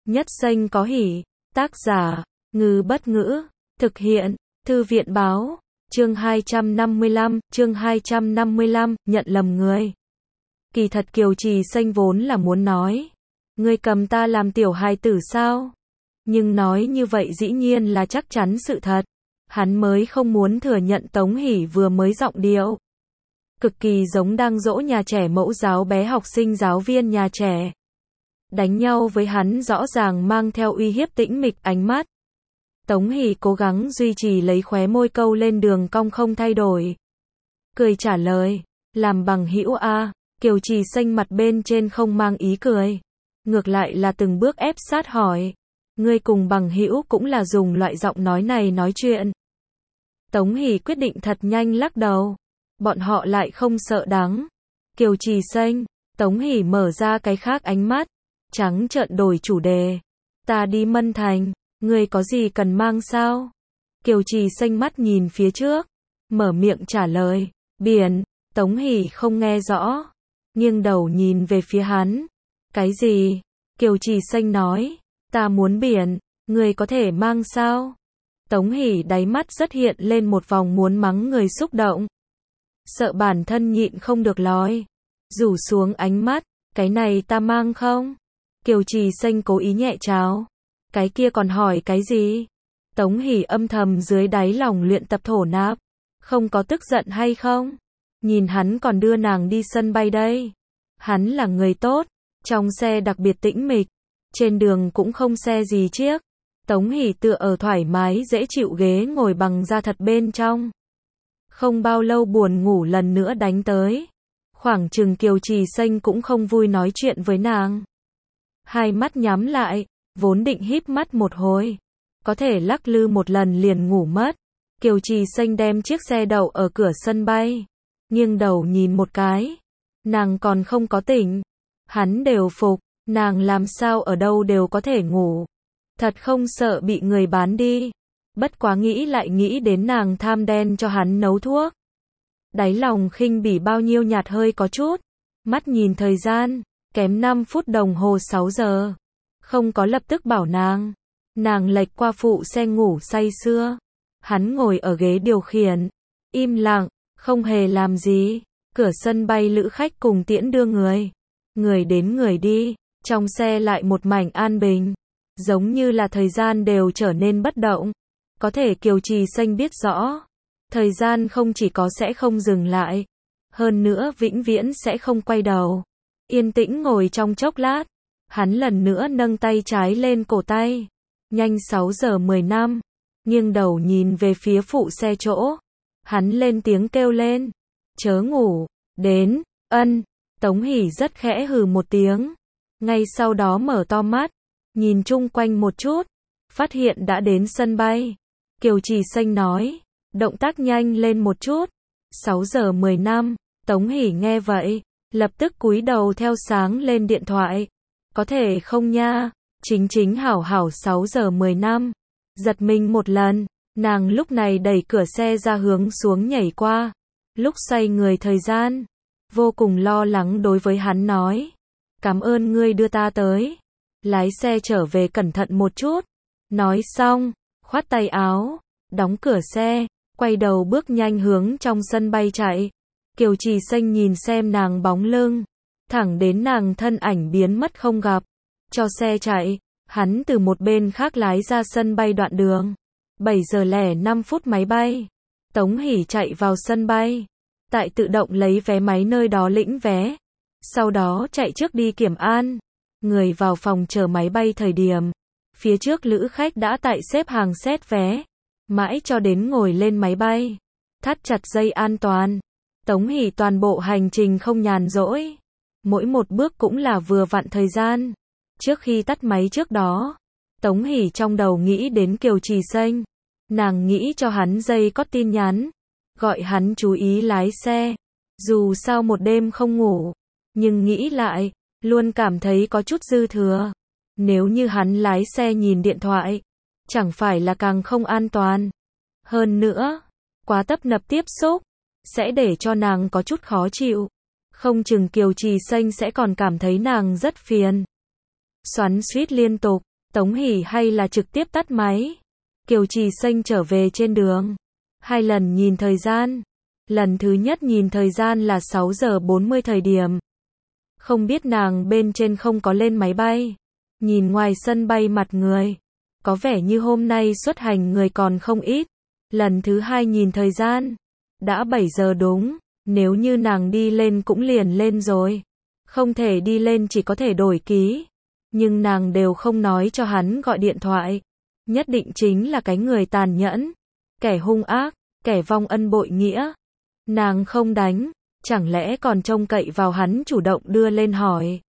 Nhất xanh có hỉ. Tác giả, Ngư Bất Ngữ. Thực hiện, Thư viện Báo. Chương 255, nhận lầm người. Kỳ thật Kiều Trì Xanh vốn là muốn nói, ngươi cầm ta làm tiểu hài tử sao? Nhưng nói như vậy dĩ nhiên là chắc chắn sự thật. Hắn mới không muốn thừa nhận Tống Hỷ vừa mới giọng điệu cực kỳ giống đang dỗ nhà trẻ mẫu giáo bé học sinh giáo viên nhà trẻ. Đánh nhau với hắn rõ ràng mang theo uy hiếp tĩnh mịch ánh mắt. Tống Hỷ cố gắng duy trì lấy khóe môi câu lên đường cong không thay đổi. Cười trả lời, làm bằng hữu a. Kiều Trì Xanh mặt bên trên không mang ý cười. Ngược lại là từng bước ép sát hỏi. Ngươi cùng bằng hữu cũng là dùng loại giọng nói này nói chuyện. Tống Hỷ quyết định thật nhanh lắc đầu. Bọn họ lại không sợ đắng. Kiều Trì Xanh, Tống Hỷ mở ra cái khác ánh mắt. Trắng trợn đổi chủ đề. Ta đi Mân Thành, ngươi có gì cần mang sao? Kiều Trì Xanh mắt nhìn phía trước. Mở miệng trả lời, biển. Tống Hỷ không nghe rõ. Nghiêng đầu nhìn về phía hắn. Cái gì? Kiều Trì Xanh nói, ta muốn biển, ngươi có thể mang sao? Tống Hỷ đáy mắt rất hiện lên một vòng muốn mắng người xúc động. Sợ bản thân nhịn không được nói. Rủ xuống ánh mắt, cái này ta mang không? Kiều Trì Xanh cố ý nhẹ cháo. Cái kia còn hỏi cái gì? Tống Hỷ âm thầm dưới đáy lòng luyện tập thổ nạp. Không có tức giận hay không? Nhìn hắn còn đưa nàng đi sân bay đây. Hắn là người tốt. Trong xe đặc biệt tĩnh mịch. Trên đường cũng không xe gì chiếc. Tống Hỷ tựa ở thoải mái dễ chịu ghế ngồi bằng da thật bên trong. Không bao lâu buồn ngủ lần nữa đánh tới. Khoảng chừng Kiều Trì Xanh cũng không vui nói chuyện với nàng. Hai mắt nhắm lại, vốn định híp mắt một hồi. Có thể lắc lư một lần liền ngủ mất. Kiều Trì Xanh đem chiếc xe đậu ở cửa sân bay. Nghiêng đầu nhìn một cái. Nàng còn không có tỉnh. Hắn đều phục, nàng làm sao ở đâu đều có thể ngủ. Thật không sợ bị người bán đi. Bất quá nghĩ lại nghĩ đến nàng tham đen cho hắn nấu thuốc. Đáy lòng khinh bỉ bao nhiêu nhạt hơi có chút. Mắt nhìn thời gian, kém 5 phút đồng hồ 6 giờ. Không có lập tức bảo nàng. Nàng lệch qua phụ xe ngủ say sưa. Hắn ngồi ở ghế điều khiển. Im lặng, không hề làm gì. Cửa sân bay lữ khách cùng tiễn đưa người. Người đến người đi. Trong xe lại một mảnh an bình. Giống như là thời gian đều trở nên bất động. Có thể Kiều Trì Xanh biết rõ. Thời gian không chỉ có sẽ không dừng lại. Hơn nữa vĩnh viễn sẽ không quay đầu. Yên tĩnh ngồi trong chốc lát. Hắn lần nữa nâng tay trái lên cổ tay. Nhanh 6 giờ 10 năm. Nghiêng đầu nhìn về phía phụ xe chỗ. Hắn lên tiếng kêu lên. Chớ ngủ. Đến. Ân. Tống Hỷ rất khẽ hừ một tiếng. Ngay sau đó mở to mắt. Nhìn chung quanh một chút. Phát hiện đã đến sân bay. Kiều Trì Xanh nói. Động tác nhanh lên một chút. 6 giờ 10 năm. Tống Hỷ nghe vậy. Lập tức cúi đầu theo sáng lên điện thoại. Có thể không nha. Chính hảo hảo 6 giờ 10 năm. Giật mình một lần. Nàng lúc này đẩy cửa xe ra hướng xuống nhảy qua. Lúc xoay người thời gian. Vô cùng lo lắng đối với hắn nói. Cảm ơn ngươi đưa ta tới. Lái xe trở về cẩn thận một chút. Nói xong, khoát tay áo, đóng cửa xe, quay đầu bước nhanh hướng trong sân bay chạy. Kiều Trì Xanh nhìn xem nàng bóng lưng, thẳng đến nàng thân ảnh biến mất không gặp. Cho xe chạy, hắn từ một bên khác lái ra sân bay đoạn đường. 7 giờ 05 phút máy bay. Tống Hỷ chạy vào sân bay. Tại tự động lấy vé máy nơi đó lĩnh vé. Sau đó chạy trước đi kiểm an. Người vào phòng chờ máy bay thời điểm. Phía trước lữ khách đã tại xếp hàng xét vé. Mãi cho đến ngồi lên máy bay. Thắt chặt dây an toàn. Tống Hỷ toàn bộ hành trình không nhàn rỗi. Mỗi một bước cũng là vừa vặn thời gian. Trước khi tắt máy trước đó. Tống Hỷ trong đầu nghĩ đến Kiều Trì Xanh. Nàng nghĩ cho hắn dây có tin nhắn. Gọi hắn chú ý lái xe. Dù sao một đêm không ngủ. Nhưng nghĩ lại. Luôn cảm thấy có chút dư thừa. Nếu như hắn lái xe nhìn điện thoại. Chẳng phải là càng không an toàn. Hơn nữa. Quá tấp nập tiếp xúc. Sẽ để cho nàng có chút khó chịu. Không chừng Kiều Trì Xanh sẽ còn cảm thấy nàng rất phiền. Xoắn xuýt liên tục. Tống Hỷ hay là trực tiếp tắt máy. Kiều Trì Xanh trở về trên đường. 2 lần nhìn thời gian. Lần thứ nhất nhìn thời gian là 6 giờ 40 thời điểm. Không biết nàng bên trên không có lên máy bay. Nhìn ngoài sân bay mặt người. Có vẻ như hôm nay xuất hành người còn không ít. Lần thứ 2 nhìn thời gian. Đã 7 giờ đúng. Nếu như nàng đi lên cũng liền lên rồi. Không thể đi lên chỉ có thể đổi ký. Nhưng nàng đều không nói cho hắn gọi điện thoại. Nhất định chính là cái người tàn nhẫn. Kẻ hung ác, kẻ vong ân bội nghĩa. Nàng không đánh. Chẳng lẽ còn trông cậy vào hắn chủ động đưa lên hỏi.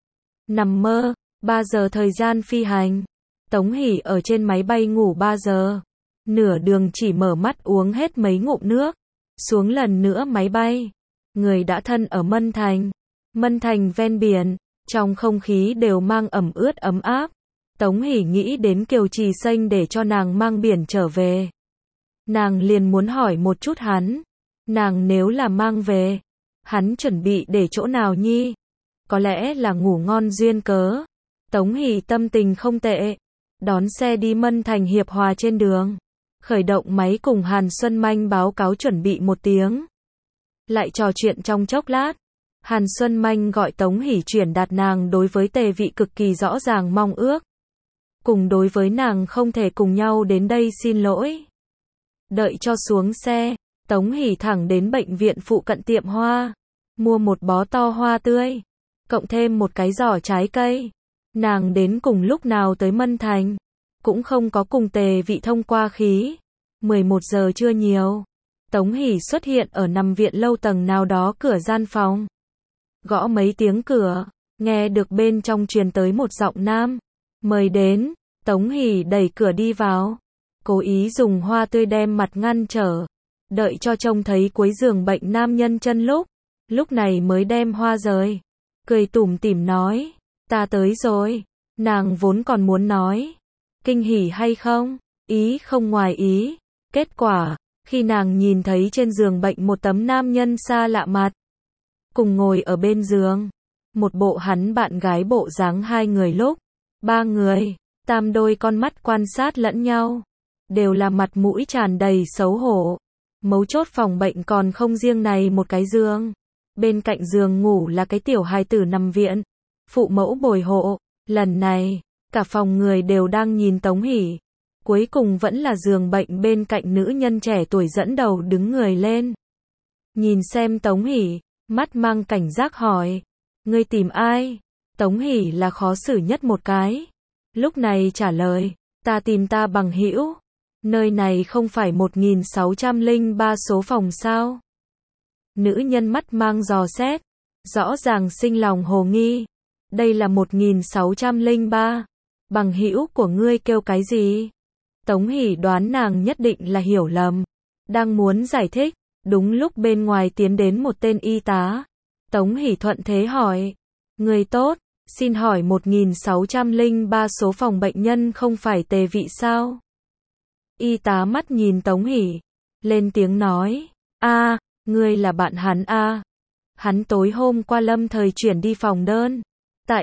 Nằm mơ. 3 giờ thời gian phi hành. Tống Hỷ ở trên máy bay ngủ 3 giờ. Nửa đường chỉ mở mắt uống hết mấy ngụm nước. Xuống lần nữa máy bay. Người đã thân ở Mân Thành. Mân Thành ven biển. Trong không khí đều mang ẩm ướt ấm áp. Tống Hỷ nghĩ đến Kiều Trì Xanh để cho nàng mang biển trở về. Nàng liền muốn hỏi một chút hắn. Nàng nếu là mang về. Hắn chuẩn bị để chỗ nào nhi? Có lẽ là ngủ ngon duyên cớ. Tống Hỷ tâm tình không tệ. Đón xe đi Mân Thành Hiệp Hòa trên đường. Khởi động máy cùng Hàn Xuân Manh báo cáo chuẩn bị 1 tiếng. Lại trò chuyện trong chốc lát. Hàn Xuân Manh gọi Tống Hỷ chuyển đạt nàng đối với Tề Vị cực kỳ rõ ràng mong ước. Cùng đối với nàng không thể cùng nhau đến đây xin lỗi. Đợi cho xuống xe, Tống Hỷ thẳng đến bệnh viện phụ cận tiệm hoa. Mua một bó to hoa tươi. Cộng thêm một cái giỏ trái cây. Nàng đến cùng lúc nào tới Mân Thành. Cũng không có cùng Tề Vị thông qua khí. 11 giờ chưa nhiều. Tống Hỷ xuất hiện ở nằm viện lâu tầng nào đó cửa gian phòng. Gõ mấy tiếng cửa. Nghe được bên trong truyền tới một giọng nam. Mời đến. Tống Hỷ đẩy cửa đi vào. Cố ý dùng hoa tươi đem mặt ngăn trở. Đợi cho trông thấy cuối giường bệnh nam nhân chân lúc này mới đem hoa rời. Cười tủm tỉm nói. Ta tới rồi. Nàng vốn còn muốn nói. Kinh hỉ hay không? Ý không ngoài ý. Kết quả, khi nàng nhìn thấy trên giường bệnh một tấm nam nhân xa lạ mặt. Cùng ngồi ở bên giường. Một bộ hắn bạn gái bộ dáng 2 người 3 người. Tam đôi con mắt quan sát lẫn nhau. Đều là mặt mũi tràn đầy xấu hổ. Mấu chốt phòng bệnh còn không riêng này một cái giường. Bên cạnh giường ngủ là cái tiểu hài tử nằm viện. Phụ mẫu bồi hộ. Lần này, cả phòng người đều đang nhìn Tống Hỷ. Cuối cùng vẫn là giường bệnh bên cạnh nữ nhân trẻ tuổi dẫn đầu đứng người lên. Nhìn xem Tống Hỷ, mắt mang cảnh giác hỏi. Ngươi tìm ai? Tống Hỷ là khó xử nhất một cái. Lúc này trả lời. Ta tìm ta bằng hữu. Nơi này không phải 1603 số phòng sao? Nữ nhân mắt mang dò xét. Rõ ràng sinh lòng hồ nghi. Đây là 1603. Bằng hữu của ngươi kêu cái gì? Tống Hỷ đoán nàng nhất định là hiểu lầm. Đang muốn giải thích. Đúng lúc bên ngoài tiến đến một tên y tá. Tống Hỷ thuận thế hỏi. Người tốt, xin hỏi 1603 số phòng bệnh nhân không phải Tề Vị sao? Y tá mắt nhìn Tống Hỷ. Lên tiếng nói. Ngươi là bạn hắn a? Hắn tối hôm qua lâm thời chuyển đi phòng đơn. Tại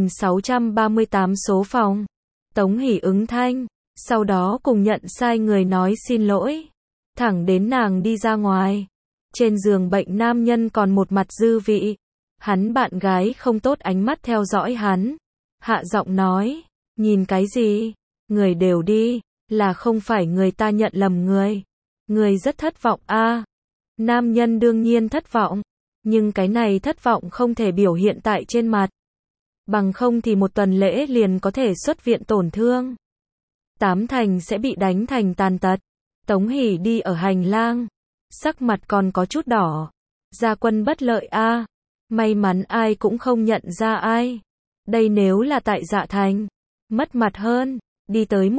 1638 số phòng. Tống Hỷ ứng thanh. Sau đó cùng nhận sai người nói xin lỗi. Thẳng đến nàng đi ra ngoài. Trên giường bệnh nam nhân còn một mặt dư vị. Hắn bạn gái không tốt ánh mắt theo dõi hắn. Hạ giọng nói. Nhìn cái gì? Người đều đi. Là không phải người ta nhận lầm người. Người rất thất vọng a. Nam nhân đương nhiên thất vọng. Nhưng cái này thất vọng không thể biểu hiện tại trên mặt. Bằng không thì một tuần lễ liền có thể xuất viện tổn thương. 8 thành sẽ bị đánh thành tàn tật. Tống Hỷ đi ở hành lang. Sắc mặt còn có chút đỏ. Gia quân bất lợi a. May mắn ai cũng không nhận ra ai. Đây nếu là tại Dạ Thành. Mất mặt hơn. Đi tới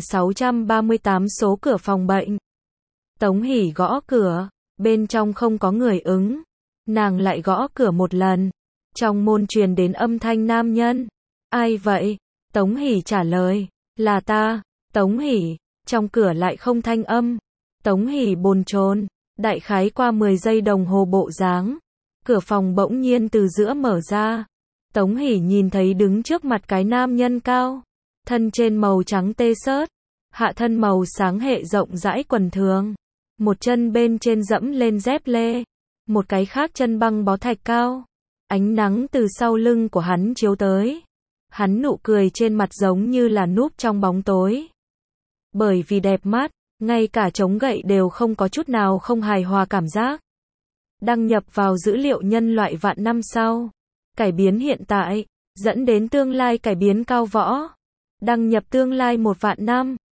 1638 số cửa phòng bệnh. Tống Hỷ gõ cửa. Bên trong không có người ứng. Nàng lại gõ cửa một lần. Trong môn truyền đến âm thanh nam nhân. Ai vậy? Tống Hỷ trả lời. Là ta. Tống Hỷ. Trong cửa lại không thanh âm. Tống Hỷ bồn chồn. Đại khái qua 10 giây đồng hồ bộ dáng. Cửa phòng bỗng nhiên từ giữa mở ra. Tống Hỷ nhìn thấy đứng trước mặt cái nam nhân cao. Thân trên màu trắng tê xớt, hạ thân màu sáng hệ rộng rãi quần thường. Một chân bên trên dẫm lên dép lê, một cái khác chân băng bó thạch cao. Ánh nắng từ sau lưng của hắn chiếu tới. Hắn nụ cười trên mặt giống như là núp trong bóng tối. Bởi vì đẹp mắt, ngay cả chống gậy đều không có chút nào không hài hòa cảm giác. Đăng nhập vào dữ liệu nhân loại vạn năm sau. Cải biến hiện tại, dẫn đến tương lai cải biến cao võ. Đăng nhập tương lai 1 vạn năm.